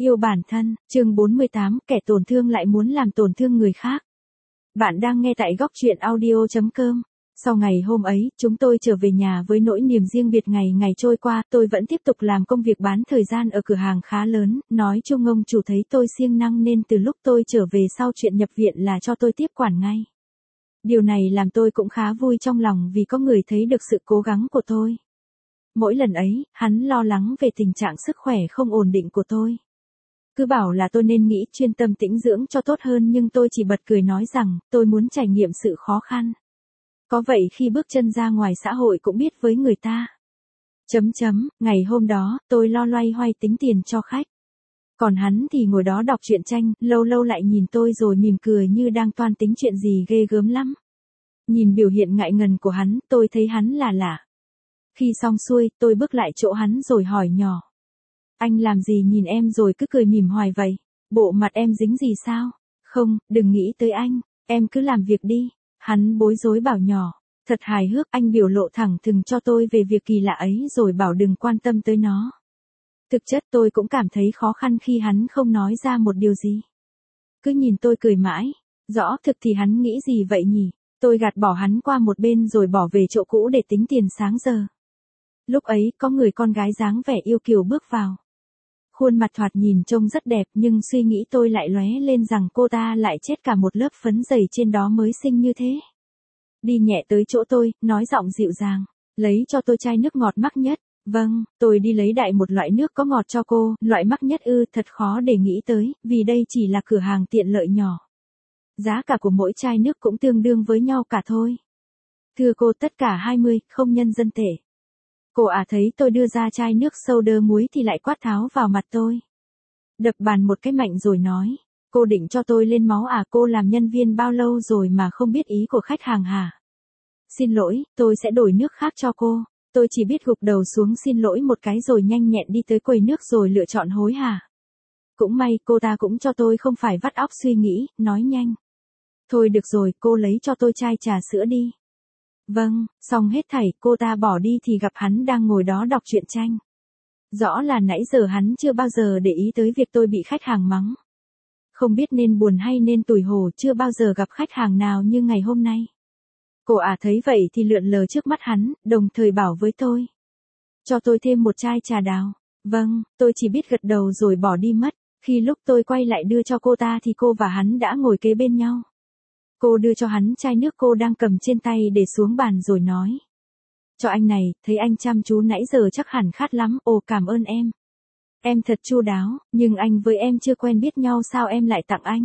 Yêu bản thân, chương 48, kẻ tổn thương lại muốn làm tổn thương người khác. Bạn đang nghe tại góc truyện audio.com. Sau ngày hôm ấy, chúng tôi trở về nhà với nỗi niềm riêng biệt. Ngày trôi qua, tôi vẫn tiếp tục làm công việc bán thời gian ở cửa hàng khá lớn, nói chung ông chủ thấy tôi siêng năng nên từ lúc tôi trở về sau chuyện nhập viện là cho tôi tiếp quản ngay. Điều này làm tôi cũng khá vui trong lòng vì có người thấy được sự cố gắng của tôi. Mỗi lần ấy, hắn lo lắng về tình trạng sức khỏe không ổn định của tôi. Cứ bảo là tôi nên nghĩ chuyên tâm tĩnh dưỡng cho tốt hơn, nhưng tôi chỉ bật cười nói rằng tôi muốn trải nghiệm sự khó khăn. Có vậy khi bước chân ra ngoài xã hội cũng biết với người ta. Ngày hôm đó, tôi lo loay hoay tính tiền cho khách. Còn hắn thì ngồi đó đọc truyện tranh, lâu lâu lại nhìn tôi rồi mỉm cười như đang toan tính chuyện gì ghê gớm lắm. Nhìn biểu hiện ngại ngần của hắn, tôi thấy hắn là lạ. Khi xong xuôi, tôi bước lại chỗ hắn rồi hỏi nhỏ. Anh làm gì nhìn em rồi cứ cười mỉm hoài vậy? Bộ mặt em dính gì sao? Không, đừng nghĩ tới anh, em cứ làm việc đi. Hắn bối rối bảo nhỏ. Thật hài hước, anh biểu lộ thẳng thừng cho tôi về việc kỳ lạ ấy rồi bảo đừng quan tâm tới nó. Thực chất tôi cũng cảm thấy khó khăn khi hắn không nói ra một điều gì. Cứ nhìn tôi cười mãi. Rõ thực thì hắn nghĩ gì vậy nhỉ? Tôi gạt bỏ hắn qua một bên rồi bỏ về chỗ cũ để tính tiền sáng giờ. Lúc ấy có người con gái dáng vẻ yêu kiều bước vào. Khuôn mặt thoạt nhìn trông rất đẹp nhưng suy nghĩ tôi lại lóe lên rằng cô ta lại chết cả một lớp phấn dày trên đó mới xinh như thế. Đi nhẹ tới chỗ tôi, nói giọng dịu dàng, lấy cho tôi chai nước ngọt mắc nhất. Vâng, tôi đi lấy đại một loại nước có ngọt cho cô, loại mắc nhất ư, thật khó để nghĩ tới, vì đây chỉ là cửa hàng tiện lợi nhỏ. Giá cả của mỗi chai nước cũng tương đương với nhau cả thôi. Thưa cô, tất cả 20, không nhân dân tệ. Cô thấy tôi đưa ra chai nước soda muối thì lại quát tháo vào mặt tôi. Đập bàn một cái mạnh rồi nói, cô định cho tôi lên máu à? Cô làm nhân viên bao lâu rồi mà không biết ý của khách hàng hả? Xin lỗi, tôi sẽ đổi nước khác cho cô. Tôi chỉ biết gục đầu xuống xin lỗi một cái rồi nhanh nhẹn đi tới quầy nước rồi lựa chọn hối hả. Cũng may cô ta cũng cho tôi không phải vắt óc suy nghĩ, nói nhanh. Thôi được rồi, cô lấy cho tôi chai trà sữa đi. Vâng, xong hết thảy, cô ta bỏ đi thì gặp hắn đang ngồi đó đọc truyện tranh. Rõ là nãy giờ hắn chưa bao giờ để ý tới việc tôi bị khách hàng mắng. Không biết nên buồn hay nên tủi hổ, chưa bao giờ gặp khách hàng nào như ngày hôm nay. Cô thấy vậy thì lượn lờ trước mắt hắn, đồng thời bảo với tôi. Cho tôi thêm một chai trà đào. Vâng, tôi chỉ biết gật đầu rồi bỏ đi mất. Khi lúc tôi quay lại đưa cho cô ta thì cô và hắn đã ngồi kế bên nhau. Cô đưa cho hắn chai nước cô đang cầm trên tay để xuống bàn rồi nói. Cho anh này, thấy anh chăm chú nãy giờ chắc hẳn khát lắm. Ồ, cảm ơn em. Em thật chu đáo, nhưng anh với em chưa quen biết nhau sao em lại tặng anh?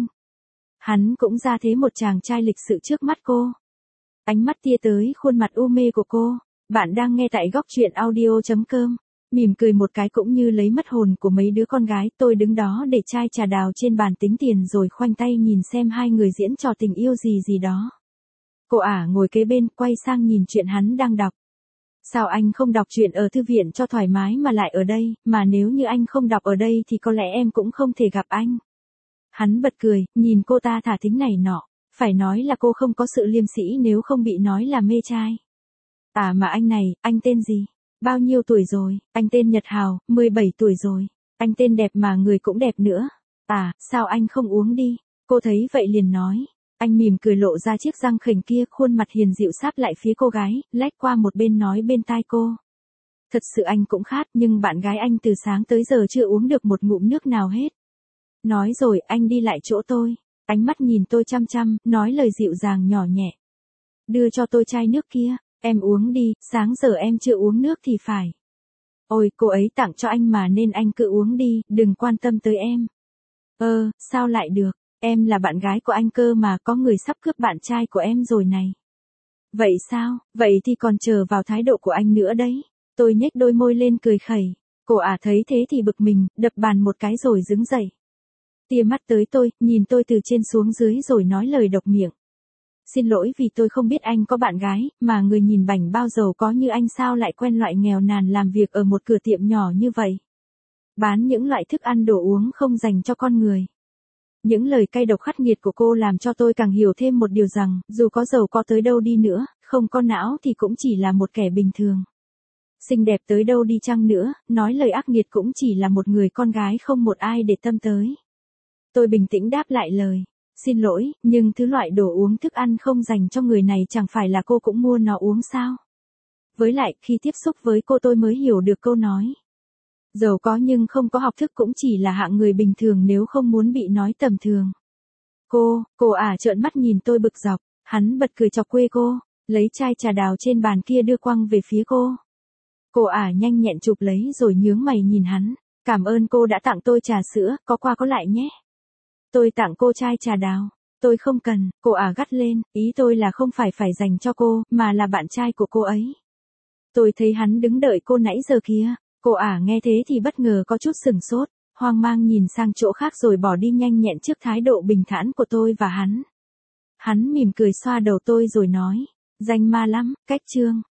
Hắn cũng ra thế một chàng trai lịch sự trước mắt cô. Ánh mắt tia tới khuôn mặt u mê của cô. Bạn đang nghe tại góc truyện audio.com. Mỉm cười một cái cũng như lấy mất hồn của mấy đứa con gái. Tôi đứng đó để chai trà đào trên bàn tính tiền rồi khoanh tay nhìn xem hai người diễn trò tình yêu gì đó. Cô ngồi kế bên quay sang nhìn chuyện hắn đang đọc. Sao anh không đọc truyện ở thư viện cho thoải mái mà lại ở đây, mà nếu như anh không đọc ở đây thì có lẽ em cũng không thể gặp anh. Hắn bật cười, nhìn cô ta thả thính này nọ. Phải nói là cô không có sự liêm sĩ nếu không bị nói là mê trai. Mà anh này, anh tên gì? Bao nhiêu tuổi rồi? Anh tên Nhật Hào, 17 tuổi rồi. Anh tên đẹp mà người cũng đẹp nữa. Sao anh không uống đi? Cô thấy vậy liền nói. Anh mỉm cười lộ ra chiếc răng khểnh kia, khuôn mặt hiền dịu sáp lại phía cô gái, lách qua một bên nói bên tai cô. Thật sự anh cũng khát, nhưng bạn gái anh từ sáng tới giờ chưa uống được một ngụm nước nào hết. Nói rồi anh đi lại chỗ tôi. Ánh mắt nhìn tôi chăm chăm, nói lời dịu dàng nhỏ nhẹ. Đưa cho tôi chai nước kia, em uống đi, sáng giờ em chưa uống nước thì phải. Ôi, cô ấy tặng cho anh mà nên anh cứ uống đi, đừng quan tâm tới em. Sao lại được, em là bạn gái của anh cơ mà, có người sắp cướp bạn trai của em rồi này. Vậy sao, vậy thì còn chờ vào thái độ của anh nữa đấy. Tôi nhếch đôi môi lên cười khẩy. Cô thấy thế thì bực mình, đập bàn một cái rồi đứng dậy. Tia mắt tới tôi, nhìn tôi từ trên xuống dưới rồi nói lời độc miệng. Xin lỗi vì tôi không biết anh có bạn gái, mà người nhìn bảnh bao giàu có như anh sao lại quen loại nghèo nàn làm việc ở một cửa tiệm nhỏ như vậy. Bán những loại thức ăn đồ uống không dành cho con người. Những lời cay độc khắc nghiệt của cô làm cho tôi càng hiểu thêm một điều rằng, dù có giàu có tới đâu đi nữa, không có não thì cũng chỉ là một kẻ bình thường. Xinh đẹp tới đâu đi chăng nữa, nói lời ác nghiệt cũng chỉ là một người con gái không một ai để tâm tới. Tôi bình tĩnh đáp lại lời. Xin lỗi, nhưng thứ loại đồ uống thức ăn không dành cho người này chẳng phải là cô cũng mua nó uống sao? Với lại, khi tiếp xúc với cô tôi mới hiểu được câu nói. Giàu có nhưng không có học thức cũng chỉ là hạng người bình thường nếu không muốn bị nói tầm thường. Cô trợn mắt nhìn tôi bực dọc, hắn bật cười chọc quê cô, lấy chai trà đào trên bàn kia đưa quăng về phía cô. Cô nhanh nhẹn chụp lấy rồi nhướng mày nhìn hắn, cảm ơn cô đã tặng tôi trà sữa, có qua có lại nhé. Tôi tặng cô chai trà đào, tôi không cần, cô gắt lên, ý tôi là không phải dành cho cô, mà là bạn trai của cô ấy. Tôi thấy hắn đứng đợi cô nãy giờ kia, cô nghe thế thì bất ngờ có chút sừng sốt, hoang mang nhìn sang chỗ khác rồi bỏ đi nhanh nhẹn trước thái độ bình thản của tôi và hắn. Hắn mỉm cười xoa đầu tôi rồi nói, danh ma lắm, cách trương.